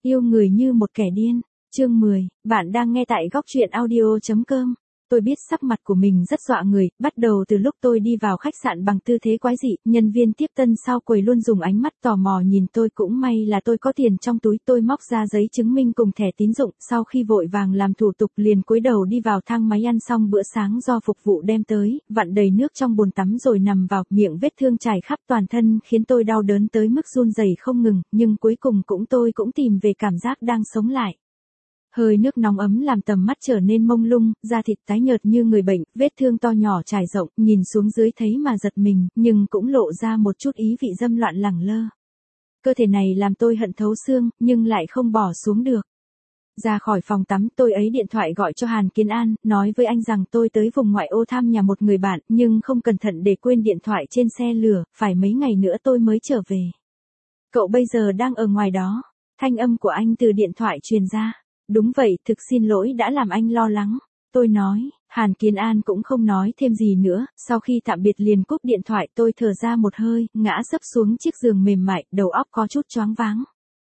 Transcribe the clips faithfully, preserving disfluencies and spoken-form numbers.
Yêu người như một kẻ điên. Chương mười, bạn đang nghe tại góc truyện audio chấm com. Tôi biết sắc mặt của mình rất dọa người, bắt đầu từ lúc tôi đi vào khách sạn bằng tư thế quái dị, nhân viên tiếp tân sau quầy luôn dùng ánh mắt tò mò nhìn tôi, cũng may là tôi có tiền trong túi, tôi móc ra giấy chứng minh cùng thẻ tín dụng, sau khi vội vàng làm thủ tục liền cúi đầu đi vào thang máy ăn xong bữa sáng do phục vụ đem tới, vặn đầy nước trong bồn tắm rồi nằm vào, miệng vết thương trải khắp toàn thân khiến tôi đau đớn tới mức run rẩy không ngừng, nhưng cuối cùng cũng tôi cũng tìm về cảm giác đang sống lại. Hơi nước nóng ấm làm tầm mắt trở nên mông lung, da thịt tái nhợt như người bệnh, vết thương to nhỏ trải rộng, nhìn xuống dưới thấy mà giật mình, nhưng cũng lộ ra một chút ý vị dâm loạn lẳng lơ. Cơ thể này làm tôi hận thấu xương, nhưng lại không bỏ xuống được. Ra khỏi phòng tắm, tôi ấy điện thoại gọi cho Hàn Kiến An, nói với anh rằng tôi tới vùng ngoại ô thăm nhà một người bạn, nhưng không cẩn thận để quên điện thoại trên xe lửa, phải mấy ngày nữa tôi mới trở về. Cậu bây giờ đang ở ngoài đó. Thanh âm của anh từ điện thoại truyền ra. Đúng vậy, thực xin lỗi đã làm anh lo lắng. Tôi nói, Hàn Kiến An cũng không nói thêm gì nữa, sau khi tạm biệt liền cúp điện thoại, tôi thở ra một hơi, ngã sấp xuống chiếc giường mềm mại, đầu óc có chút choáng váng.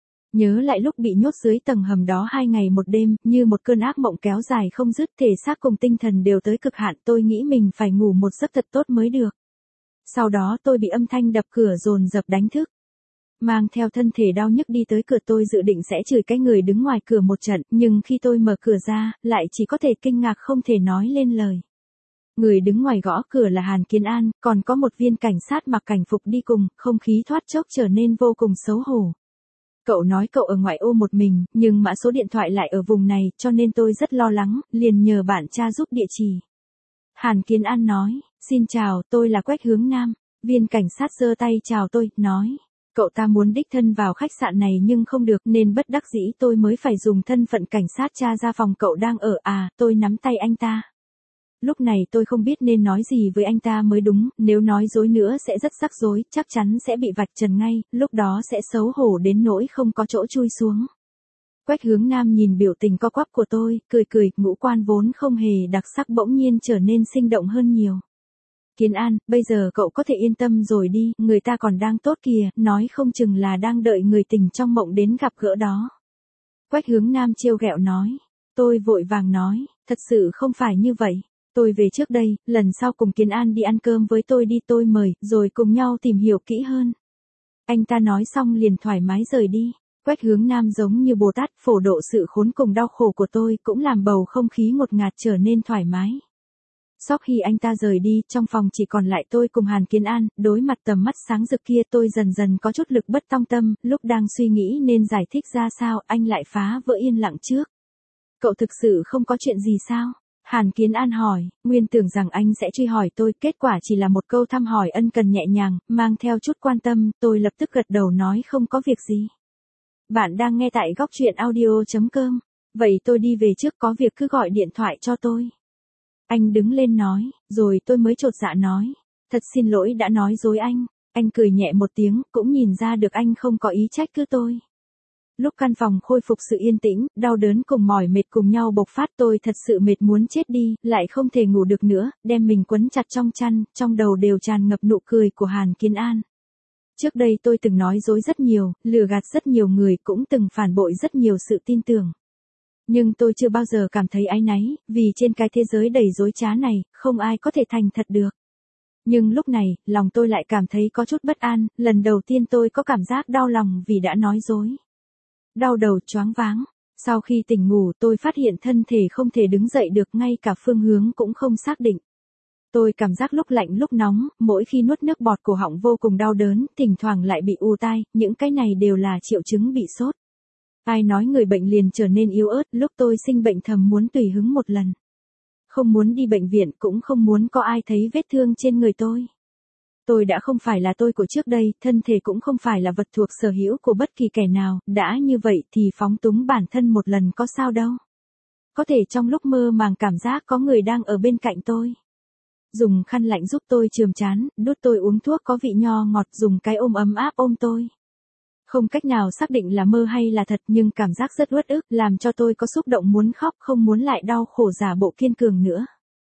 Nhớ lại lúc bị nhốt dưới tầng hầm đó hai ngày một đêm, như một cơn ác mộng kéo dài không dứt, thể xác cùng tinh thần đều tới cực hạn, tôi nghĩ mình phải ngủ một giấc thật tốt mới được. Sau đó tôi bị âm thanh đập cửa dồn dập đánh thức. Mang theo thân thể đau nhức đi tới cửa, tôi dự định sẽ chửi cái người đứng ngoài cửa một trận, nhưng khi tôi mở cửa ra, lại chỉ có thể kinh ngạc không thể nói lên lời. Người đứng ngoài gõ cửa là Hàn Kiến An, còn có một viên cảnh sát mặc cảnh phục đi cùng, không khí thoát chốc trở nên vô cùng xấu hổ. Cậu nói cậu ở ngoại ô một mình, nhưng mã số điện thoại lại ở vùng này, cho nên tôi rất lo lắng, liền nhờ bạn tra giúp địa chỉ. Hàn Kiến An nói, xin chào, tôi là Quách Hướng Nam. Viên cảnh sát giơ tay chào tôi, nói. Cậu ta muốn đích thân vào khách sạn này nhưng không được nên bất đắc dĩ tôi mới phải dùng thân phận cảnh sát tra ra phòng cậu đang ở. À, tôi nắm tay anh ta. Lúc này tôi không biết nên nói gì với anh ta mới đúng, nếu nói dối nữa sẽ rất rắc rối, chắc chắn sẽ bị vạch trần ngay, lúc đó sẽ xấu hổ đến nỗi không có chỗ chui xuống. Quách Hướng Nam nhìn biểu tình co quắp của tôi, cười cười, ngũ quan vốn không hề đặc sắc bỗng nhiên trở nên sinh động hơn nhiều. Kiến An, bây giờ cậu có thể yên tâm rồi đi, người ta còn đang tốt kìa, nói không chừng là đang đợi người tình trong mộng đến gặp gỡ đó. Quách Hướng Nam trêu ghẹo nói. Tôi vội vàng nói, thật sự không phải như vậy. Tôi về trước đây, lần sau cùng Kiến An đi ăn cơm với tôi đi, tôi mời, rồi cùng nhau tìm hiểu kỹ hơn. Anh ta nói xong liền thoải mái rời đi. Quách Hướng Nam giống như Bồ Tát phổ độ sự khốn cùng đau khổ của tôi, cũng làm bầu không khí ngột ngạt trở nên thoải mái. Sau khi anh ta rời đi, trong phòng chỉ còn lại tôi cùng Hàn Kiến An, đối mặt tầm mắt sáng rực kia tôi dần dần có chút lực bất tòng tâm, lúc đang suy nghĩ nên giải thích ra sao, anh lại phá vỡ yên lặng trước. Cậu thực sự không có chuyện gì sao? Hàn Kiến An hỏi, nguyên tưởng rằng anh sẽ truy hỏi tôi, kết quả chỉ là một câu thăm hỏi ân cần nhẹ nhàng, mang theo chút quan tâm, tôi lập tức gật đầu nói không có việc gì. Bạn đang nghe tại góc truyện audio chấm com, vậy tôi đi về trước, có việc cứ gọi điện thoại cho tôi. Anh đứng lên nói, rồi tôi mới chột dạ nói, thật xin lỗi đã nói dối anh. Anh cười nhẹ một tiếng, cũng nhìn ra được anh không có ý trách cứ tôi. Lúc căn phòng khôi phục sự yên tĩnh, đau đớn cùng mỏi mệt cùng nhau bộc phát, tôi thật sự mệt muốn chết đi, lại không thể ngủ được nữa, đem mình quấn chặt trong chăn, trong đầu đều tràn ngập nụ cười của Hàn Kiến An. Trước đây tôi từng nói dối rất nhiều, lừa gạt rất nhiều người, cũng từng phản bội rất nhiều sự tin tưởng. Nhưng tôi chưa bao giờ cảm thấy áy náy, vì trên cái thế giới đầy dối trá này, không ai có thể thành thật được. Nhưng lúc này, lòng tôi lại cảm thấy có chút bất an, lần đầu tiên tôi có cảm giác đau lòng vì đã nói dối. Đau đầu choáng váng, sau khi tỉnh ngủ tôi phát hiện thân thể không thể đứng dậy được, ngay cả phương hướng cũng không xác định. Tôi cảm giác lúc lạnh lúc nóng, mỗi khi nuốt nước bọt cổ họng vô cùng đau đớn, thỉnh thoảng lại bị ù tai, những cái này đều là triệu chứng bị sốt. Ai nói người bệnh liền trở nên yếu ớt, lúc tôi sinh bệnh thầm muốn tùy hứng một lần. Không muốn đi bệnh viện, cũng không muốn có ai thấy vết thương trên người tôi. Tôi đã không phải là tôi của trước đây, thân thể cũng không phải là vật thuộc sở hữu của bất kỳ kẻ nào, đã như vậy thì phóng túng bản thân một lần có sao đâu. Có thể trong lúc mơ màng cảm giác có người đang ở bên cạnh tôi. Dùng khăn lạnh giúp tôi chườm trán, đút tôi uống thuốc có vị nho ngọt, dùng cái ôm ấm áp ôm tôi. Không cách nào xác định là mơ hay là thật, nhưng cảm giác rất uất ức, làm cho tôi có xúc động muốn khóc, không muốn lại đau khổ giả bộ kiên cường nữa.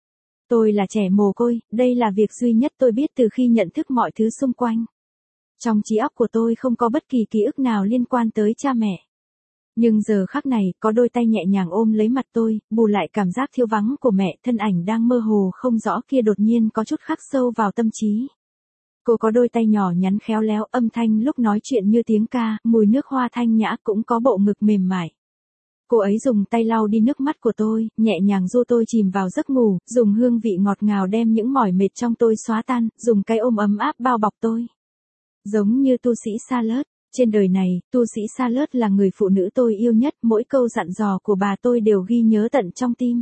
Tôi là trẻ mồ côi, đây là việc duy nhất tôi biết từ khi nhận thức mọi thứ xung quanh. Trong trí óc của tôi không có bất kỳ ký ức nào liên quan tới cha mẹ. Nhưng giờ khắc này, có đôi tay nhẹ nhàng ôm lấy mặt tôi, bù lại cảm giác thiếu vắng của mẹ, thân ảnh đang mơ hồ không rõ kia đột nhiên có chút khắc sâu vào tâm trí. Cô có đôi tay nhỏ nhắn khéo léo, âm thanh lúc nói chuyện như tiếng ca, mùi nước hoa thanh nhã, cũng có bộ ngực mềm mại. Cô ấy dùng tay lau đi nước mắt của tôi, nhẹ nhàng du tôi chìm vào giấc ngủ, dùng hương vị ngọt ngào đem những mỏi mệt trong tôi xóa tan, dùng cái ôm ấm áp bao bọc tôi. Giống như tu sĩ Charlotte, trên đời này, tu sĩ Charlotte là người phụ nữ tôi yêu nhất, mỗi câu dặn dò của bà tôi đều ghi nhớ tận trong tim.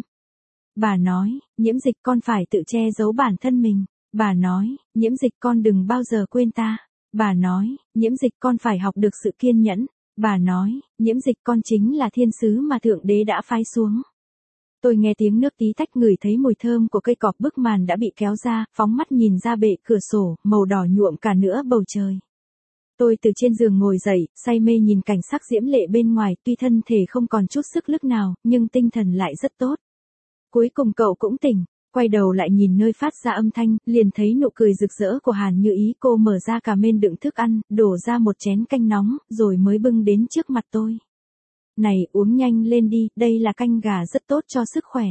Bà nói, Nhiễm Dịch con phải tự che giấu bản thân mình. Bà nói, Nhiễm Dịch con đừng bao giờ quên ta. Bà nói, Nhiễm Dịch con phải học được sự kiên nhẫn. Bà nói, Nhiễm Dịch con chính là thiên sứ mà Thượng Đế đã phái xuống. Tôi nghe tiếng nước tí tách, ngửi thấy mùi thơm của cây cọp, bức màn đã bị kéo ra, phóng mắt nhìn ra bệ cửa sổ, màu đỏ nhuộm cả nửa bầu trời. Tôi từ trên giường ngồi dậy, say mê nhìn cảnh sắc diễm lệ bên ngoài, tuy thân thể không còn chút sức lực nào, nhưng tinh thần lại rất tốt. Cuối cùng cậu cũng tỉnh. Quay đầu lại nhìn nơi phát ra âm thanh, liền thấy nụ cười rực rỡ của Hàn Như Ý. Cô mở ra cả mên đựng thức ăn, đổ ra một chén canh nóng, rồi mới bưng đến trước mặt tôi. Này, uống nhanh lên đi, đây là canh gà rất tốt cho sức khỏe.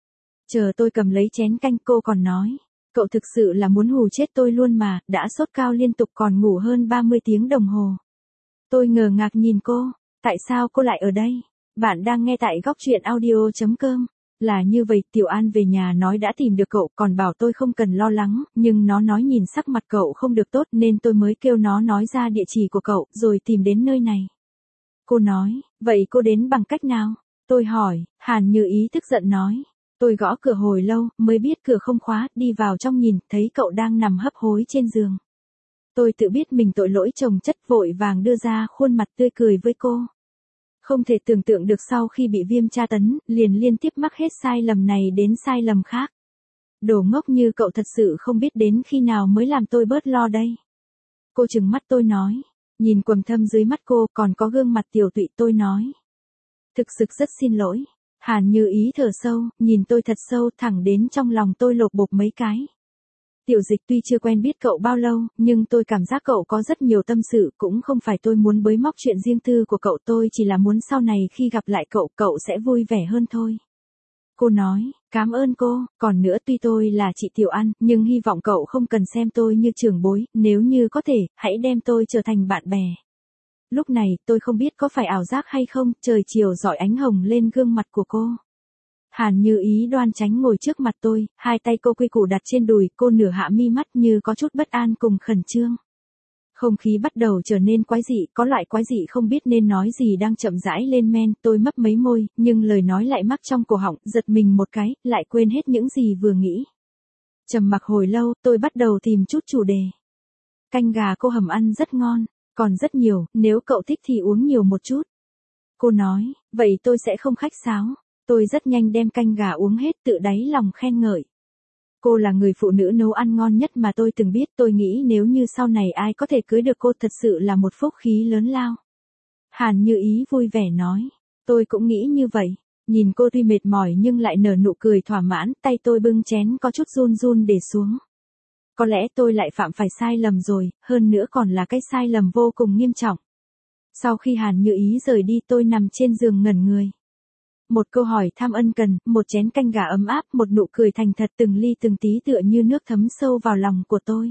Chờ tôi cầm lấy chén canh, cô còn nói, cậu thực sự là muốn hù chết tôi luôn mà, đã sốt cao liên tục còn ngủ hơn ba mươi tiếng đồng hồ. Tôi ngờ ngác nhìn cô, tại sao cô lại ở đây? Bạn đang nghe tại góc truyện audio chấm com. Là như vậy, Tiểu An về nhà nói đã tìm được cậu, còn bảo tôi không cần lo lắng, nhưng nó nói nhìn sắc mặt cậu không được tốt nên tôi mới kêu nó nói ra địa chỉ của cậu, rồi tìm đến nơi này. Cô nói, vậy cô đến bằng cách nào? Tôi hỏi, Hàn Như Ý tức giận nói. Tôi gõ cửa hồi lâu, mới biết cửa không khóa, đi vào trong nhìn, thấy cậu đang nằm hấp hối trên giường. Tôi tự biết mình tội lỗi chồng chất, vội vàng đưa ra khuôn mặt tươi cười với cô. Không thể tưởng tượng được sau khi bị viêm tra tấn, liền liên tiếp mắc hết sai lầm này đến sai lầm khác. Đồ ngốc như cậu thật sự không biết đến khi nào mới làm tôi bớt lo đây. Cô trừng mắt tôi nói, nhìn quầng thâm dưới mắt cô còn có gương mặt tiểu tụy, tôi nói. Thực sự rất xin lỗi. Hàn Như Ý thở sâu, nhìn tôi thật sâu, thẳng đến trong lòng tôi lột bột mấy cái. Tiểu Dịch tuy chưa quen biết cậu bao lâu, nhưng tôi cảm giác cậu có rất nhiều tâm sự, cũng không phải tôi muốn bới móc chuyện riêng tư của cậu, tôi chỉ là muốn sau này khi gặp lại cậu, cậu sẽ vui vẻ hơn thôi. Cô nói, cảm ơn cô, còn nữa tuy tôi là chị Tiểu An, nhưng hy vọng cậu không cần xem tôi như trưởng bối, nếu như có thể, hãy đem tôi trở thành bạn bè. Lúc này, tôi không biết có phải ảo giác hay không, trời chiều rọi ánh hồng lên gương mặt của cô. Hàn Như Ý đoan chánh ngồi trước mặt tôi, hai tay cô quy củ đặt trên đùi, cô nửa hạ mi mắt như có chút bất an cùng khẩn trương. Không khí bắt đầu trở nên quái dị, có loại quái dị không biết nên nói gì đang chậm rãi lên men, tôi mấp mấy môi, nhưng lời nói lại mắc trong cổ họng, giật mình một cái, lại quên hết những gì vừa nghĩ. Trầm mặc hồi lâu, tôi bắt đầu tìm chút chủ đề. Canh gà cô hầm ăn rất ngon, còn rất nhiều, nếu cậu thích thì uống nhiều một chút. Cô nói, vậy tôi sẽ không khách sáo. Tôi rất nhanh đem canh gà uống hết, tự đáy lòng khen ngợi. Cô là người phụ nữ nấu ăn ngon nhất mà tôi từng biết, tôi nghĩ nếu như sau này ai có thể cưới được cô thật sự là một phúc khí lớn lao. Hàn Như Ý vui vẻ nói, tôi cũng nghĩ như vậy. Nhìn cô tuy mệt mỏi nhưng lại nở nụ cười thỏa mãn, tay tôi bưng chén có chút run run để xuống. Có lẽ tôi lại phạm phải sai lầm rồi, hơn nữa còn là cái sai lầm vô cùng nghiêm trọng. Sau khi Hàn Như Ý rời đi, tôi nằm trên giường ngẩn người. Một câu hỏi thăm ân cần, một chén canh gà ấm áp, một nụ cười thành thật, từng ly từng tí tựa như nước thấm sâu vào lòng của tôi.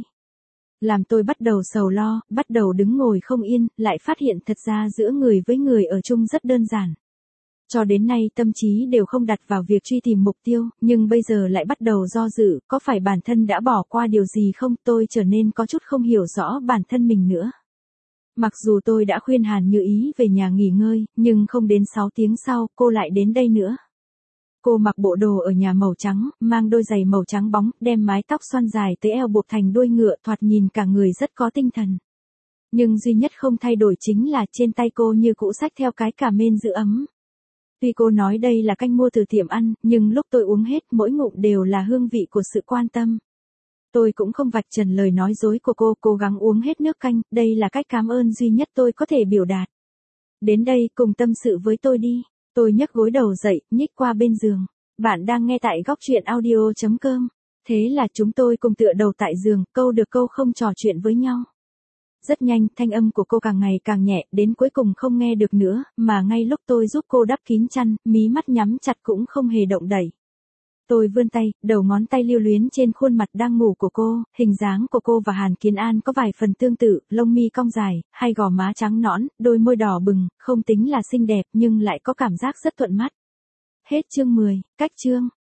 Làm tôi bắt đầu sầu lo, bắt đầu đứng ngồi không yên, lại phát hiện thật ra giữa người với người ở chung rất đơn giản. Cho đến nay tâm trí đều không đặt vào việc truy tìm mục tiêu, nhưng bây giờ lại bắt đầu do dự, có phải bản thân đã bỏ qua điều gì không, tôi trở nên có chút không hiểu rõ bản thân mình nữa. Mặc dù tôi đã khuyên Hàn Như Ý về nhà nghỉ ngơi, nhưng không đến sáu tiếng sau, cô lại đến đây nữa. Cô mặc bộ đồ ở nhà màu trắng, mang đôi giày màu trắng bóng, đem mái tóc xoăn dài tới eo buộc thành đuôi ngựa, thoạt nhìn cả người rất có tinh thần. Nhưng duy nhất không thay đổi chính là trên tay cô như cũ xách theo cái cà mên giữ ấm. Tuy cô nói đây là canh mua từ tiệm ăn, nhưng lúc tôi uống hết mỗi ngụm đều là hương vị của sự quan tâm. Tôi cũng không vạch trần lời nói dối của cô, cố gắng uống hết nước canh, đây là cách cảm ơn duy nhất tôi có thể biểu đạt. Đến đây, cùng tâm sự với tôi đi. Tôi nhấc gối đầu dậy, nhích qua bên giường. Bạn đang nghe tại góc truyện audio chấm com. Thế là chúng tôi cùng tựa đầu tại giường, câu được câu không trò chuyện với nhau. Rất nhanh, thanh âm của cô càng ngày càng nhẹ, đến cuối cùng không nghe được nữa, mà ngay lúc tôi giúp cô đắp kín chăn, mí mắt nhắm chặt cũng không hề động đậy. Tôi vươn tay, đầu ngón tay lưu luyến trên khuôn mặt đang ngủ của cô, hình dáng của cô và Hàn Kiến An có vài phần tương tự, lông mi cong dài, hai gò má trắng nõn, đôi môi đỏ bừng, không tính là xinh đẹp nhưng lại có cảm giác rất thuận mắt. Hết chương mười, cách chương.